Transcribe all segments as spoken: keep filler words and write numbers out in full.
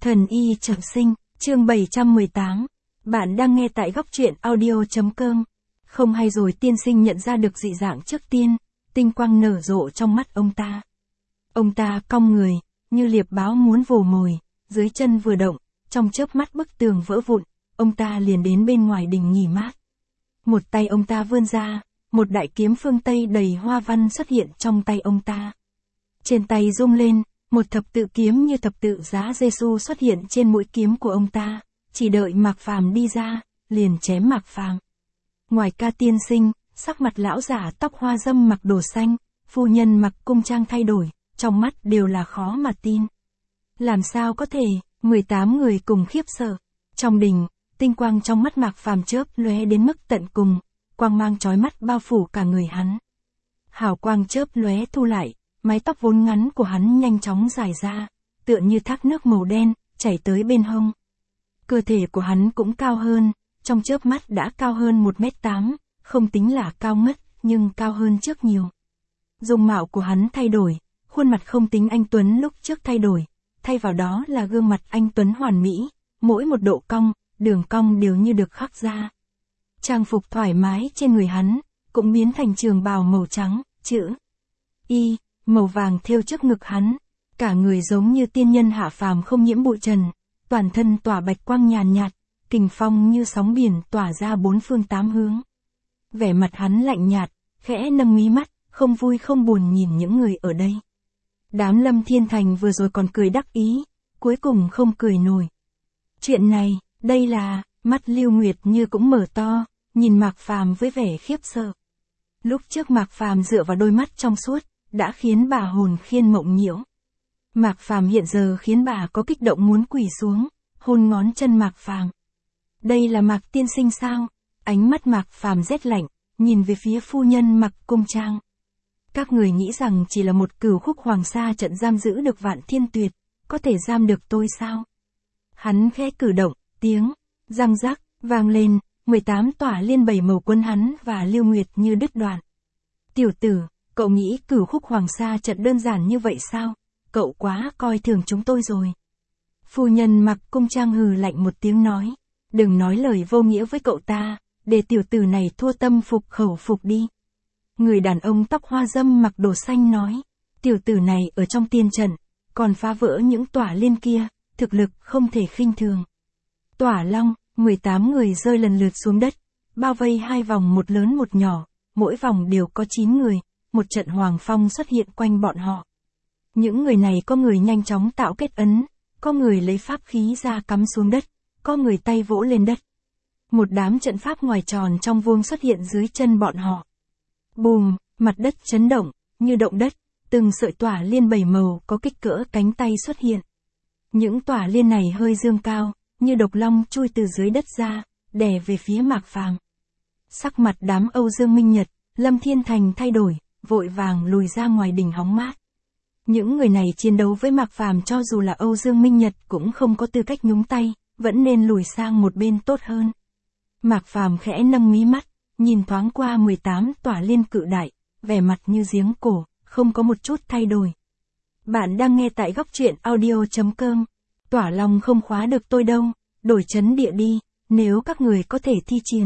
Thần y trọng sinh, chương bảy trăm mười tám. Bạn đang nghe tại góc truyện audio.com. Không hay rồi, tiên sinh nhận ra được dị dạng trước tiên, tinh quang nở rộ trong mắt ông ta. Ông ta cong người, như liệp báo muốn vồ mồi, dưới chân vừa động, trong chớp mắt bức tường vỡ vụn, ông ta liền đến bên ngoài đình nghỉ mát. Một tay ông ta vươn ra, một đại kiếm phương Tây đầy hoa văn xuất hiện trong tay ông ta. Trên tay rung lên, một thập tự kiếm như thập tự giá Giêsu xuất hiện trên mũi kiếm của ông ta, chỉ đợi Mạc Phàm đi ra, liền chém Mạc Phàm. Ngoài ca tiên sinh, sắc mặt lão giả tóc hoa dâm mặc đồ xanh, phu nhân mặc cung trang thay đổi, trong mắt đều là khó mà tin. Làm sao có thể, mười tám người cùng khiếp sợ. Trong đình, tinh quang trong mắt Mạc Phàm chớp lóe đến mức tận cùng, quang mang chói mắt bao phủ cả người hắn. Hào quang chớp lóe thu lại, mái tóc vốn ngắn của hắn nhanh chóng dài ra, tựa như thác nước màu đen, chảy tới bên hông. Cơ thể của hắn cũng cao hơn, trong chớp mắt đã cao hơn một mét tám, không tính là cao ngất, nhưng cao hơn trước nhiều. Dung mạo của hắn thay đổi, khuôn mặt không tính anh tuấn lúc trước thay đổi, thay vào đó là gương mặt anh tuấn hoàn mỹ, mỗi một độ cong, đường cong đều như được khắc ra. Trang phục thoải mái trên người hắn, cũng biến thành trường bào màu trắng, chữ Y, màu vàng thêu trước ngực hắn. Cả người giống như tiên nhân hạ phàm không nhiễm bụi trần, toàn thân tỏa bạch quang nhàn nhạt, kình phong như sóng biển tỏa ra bốn phương tám hướng. Vẻ mặt hắn lạnh nhạt, khẽ nâng mí mắt, không vui không buồn nhìn những người ở đây. Đám Lâm Thiên Thành vừa rồi còn cười đắc ý, cuối cùng không cười nổi. Chuyện này, đây là, mắt Lưu Nguyệt Như cũng mở to, nhìn Mạc Phàm với vẻ khiếp sợ. Lúc trước Mạc Phàm dựa vào đôi mắt trong suốt, đã khiến bà hồn khiên mộng nhiễu. Mạc Phàm hiện giờ khiến bà có kích động muốn quỳ xuống, hôn ngón chân Mạc Phàm. Đây là Mạc tiên sinh sao? Ánh mắt Mạc Phàm rét lạnh, nhìn về phía phu nhân mặc cung trang. Các người nghĩ rằng chỉ là một cửu khúc hoàng sa trận giam giữ được Vạn Thiên Tuyệt, có thể giam được tôi sao? Hắn khẽ cử động, tiếng răng rắc vang lên, mười tám tỏa liên bảy màu quân hắn và Lưu Nguyệt Như đứt đoạn. Tiểu tử, cậu nghĩ cửu khúc hoàng sa trận đơn giản như vậy sao? Cậu quá coi thường chúng tôi rồi. Phu nhân mặc cung trang hừ lạnh một tiếng nói, đừng nói lời vô nghĩa với cậu ta, để tiểu tử này thua tâm phục khẩu phục đi. Người đàn ông tóc hoa dâm mặc đồ xanh nói, tiểu tử này ở trong tiên trận, còn phá vỡ những tỏa liên kia, thực lực không thể khinh thường. Tỏa long, mười tám người rơi lần lượt xuống đất, bao vây hai vòng một lớn một nhỏ, mỗi vòng đều có chín người, một trận hoàng phong xuất hiện quanh bọn họ. Những người này có người nhanh chóng tạo kết ấn, có người lấy pháp khí ra cắm xuống đất, có người tay vỗ lên đất. Một đám trận pháp ngoài tròn trong vuông xuất hiện dưới chân bọn họ. Bùm, mặt đất chấn động, như động đất, từng sợi tỏa liên bảy màu có kích cỡ cánh tay xuất hiện. Những tỏa liên này hơi dương cao, như độc long chui từ dưới đất ra, đè về phía Mạc Phàm. Sắc mặt đám Âu Dương Minh Nhật, Lâm Thiên Thành thay đổi, vội vàng lùi ra ngoài đình hóng mát. Những người này chiến đấu với Mạc Phàm cho dù là Âu Dương Minh Nhật cũng không có tư cách nhúng tay, vẫn nên lùi sang một bên tốt hơn. Mạc Phàm khẽ nâng mí mắt, nhìn thoáng qua mười tám tỏa liên cự đại, vẻ mặt như giếng cổ, không có một chút thay đổi. Bạn đang nghe tại góc truyện audio.com. Tỏa long không khóa được tôi đâu, đổi chấn địa đi, nếu các người có thể thi triển.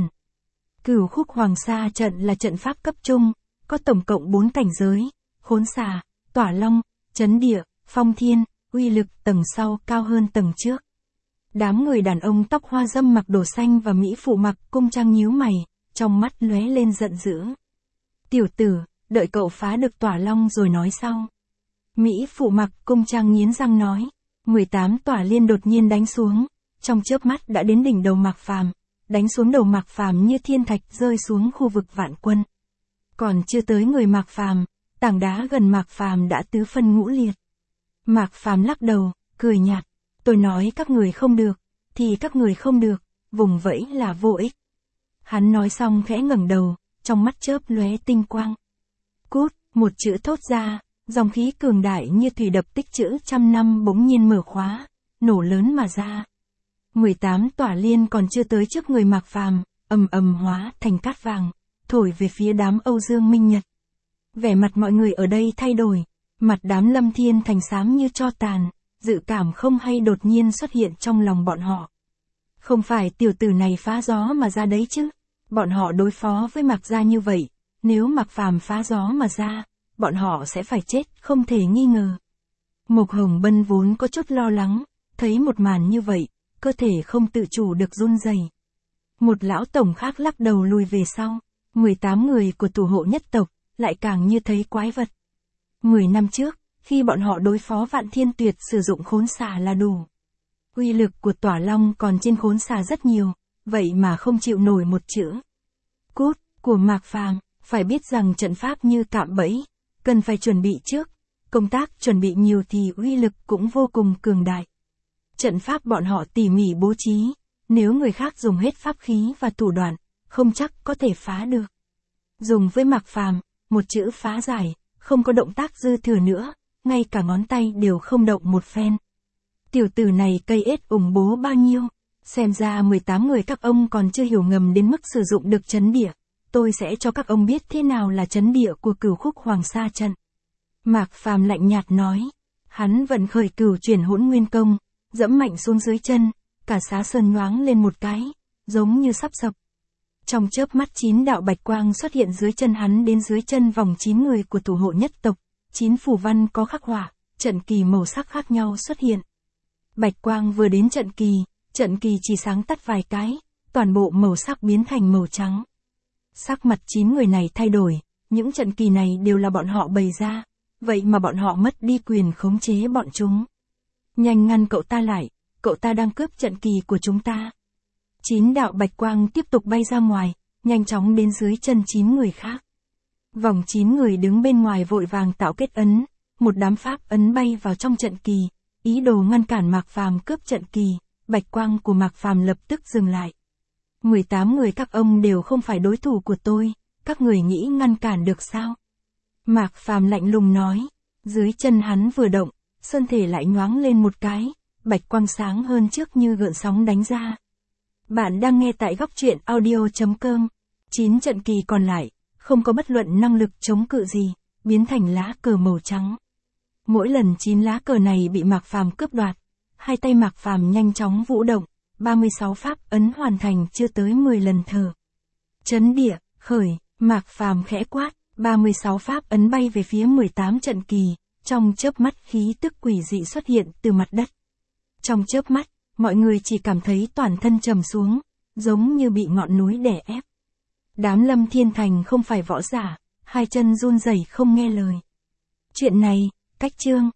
Cửu khúc hoàng sa trận là trận pháp cấp trung, có tổng cộng bốn cảnh giới, khốn xà, tỏa long, chấn địa, phong thiên, uy lực tầng sau cao hơn tầng trước. Đám người đàn ông tóc hoa dâm mặc đồ xanh và mỹ phụ mặc cung trang nhíu mày, trong mắt lóe lên giận dữ. Tiểu tử, đợi cậu phá được tỏa long rồi nói sau. Mỹ phụ mặc cung trang nghiến răng nói. mười tám tỏa liên đột nhiên đánh xuống, trong chớp mắt đã đến đỉnh đầu Mạc Phàm, đánh xuống đầu Mạc Phàm như thiên thạch rơi xuống khu vực vạn quân. Còn chưa tới người Mạc Phàm, tảng đá gần Mạc Phàm đã tứ phân ngũ liệt. Mạc Phàm lắc đầu, cười nhạt, tôi nói các người không được, thì các người không được, vùng vẫy là vô ích. Hắn nói xong khẽ ngẩng đầu, trong mắt chớp lóe tinh quang. Cút, một chữ thốt ra. Dòng khí cường đại như thủy đập tích trữ trăm năm bỗng nhiên mở khóa, nổ lớn mà ra. mười tám tỏa liên còn chưa tới trước người Mạc Phàm, ầm ầm hóa thành cát vàng, thổi về phía đám Âu Dương Minh Nhật. Vẻ mặt mọi người ở đây thay đổi, mặt đám Lâm Thiên Thành xám như tro tàn, dự cảm không hay đột nhiên xuất hiện trong lòng bọn họ. Không phải tiểu tử này phá gió mà ra đấy chứ. Bọn họ đối phó với Mạc Gia như vậy, nếu Mạc Phàm phá gió mà ra, bọn họ sẽ phải chết, không thể nghi ngờ. Mộc Hồng Bân vốn có chút lo lắng, thấy một màn như vậy, cơ thể không tự chủ được run rẩy. Một lão tổng khác lắc đầu lùi về sau, mười tám người của thủ hộ nhất tộc, lại càng như thấy quái vật. Mười năm trước, khi bọn họ đối phó Vạn Thiên Tuyệt sử dụng khốn xà là đủ. Uy lực của Tỏa Long còn trên khốn xà rất nhiều, vậy mà không chịu nổi một chữ cút của Mạc Phàm. Phải biết rằng trận pháp như cạm bẫy, cần phải chuẩn bị trước, công tác chuẩn bị nhiều thì uy lực cũng vô cùng cường đại. Trận pháp bọn họ tỉ mỉ bố trí, nếu người khác dùng hết pháp khí và thủ đoạn, không chắc có thể phá được. Dùng với Mạc Phàm, một chữ phá giải, không có động tác dư thừa nữa, ngay cả ngón tay đều không động một phen. Tiểu tử này cây ết ủng bố bao nhiêu, xem ra mười tám người các ông còn chưa hiểu ngầm đến mức sử dụng được chấn địa. Tôi sẽ cho các ông biết thế nào là chấn địa của Cửu Khúc Hoàng Sa trận. Mạc Phàm lạnh nhạt nói, hắn vận khởi Cửu Chuyển Hỗn Nguyên Công, dẫm mạnh xuống dưới chân, cả xá sơn nhoáng lên một cái, giống như sắp sập. Trong chớp mắt chín đạo bạch quang xuất hiện dưới chân hắn, đến dưới chân vòng chín người của thủ hộ nhất tộc, chín phù văn có khắc họa, trận kỳ màu sắc khác nhau xuất hiện. Bạch quang vừa đến trận kỳ, trận kỳ chỉ sáng tắt vài cái, toàn bộ màu sắc biến thành màu trắng. Sắc mặt chín người này thay đổi, những trận kỳ này đều là bọn họ bày ra, vậy mà bọn họ mất đi quyền khống chế bọn chúng. Nhanh ngăn cậu ta lại, cậu ta đang cướp trận kỳ của chúng ta. Chín đạo bạch quang tiếp tục bay ra ngoài, nhanh chóng đến dưới chân chín người khác. Vòng chín người đứng bên ngoài vội vàng tạo kết ấn, một đám pháp ấn bay vào trong trận kỳ, ý đồ ngăn cản Mạc Phàm cướp trận kỳ, bạch quang của Mạc Phàm lập tức dừng lại. mười tám người các ông đều không phải đối thủ của tôi, các người nghĩ ngăn cản được sao? Mạc Phàm lạnh lùng nói, dưới chân hắn vừa động, sơn thể lại nhoáng lên một cái, bạch quang sáng hơn trước như gợn sóng đánh ra. Bạn đang nghe tại góc truyện audio chấm com. chín trận kỳ còn lại, không có bất luận năng lực chống cự gì, biến thành lá cờ màu trắng. Mỗi lần chín lá cờ này bị Mạc Phàm cướp đoạt, hai tay Mạc Phàm nhanh chóng vũ động, ba mươi sáu pháp ấn hoàn thành chưa tới mười lần thở. Chấn địa, khởi, Mạc Phàm khẽ quát, ba mươi sáu pháp ấn bay về phía mười tám trận kỳ, trong chớp mắt khí tức quỷ dị xuất hiện từ mặt đất. Trong chớp mắt, mọi người chỉ cảm thấy toàn thân trầm xuống, giống như bị ngọn núi đè ép. Đám Lâm Thiên Thành không phải võ giả, hai chân run rẩy không nghe lời. Chuyện này, cách chương.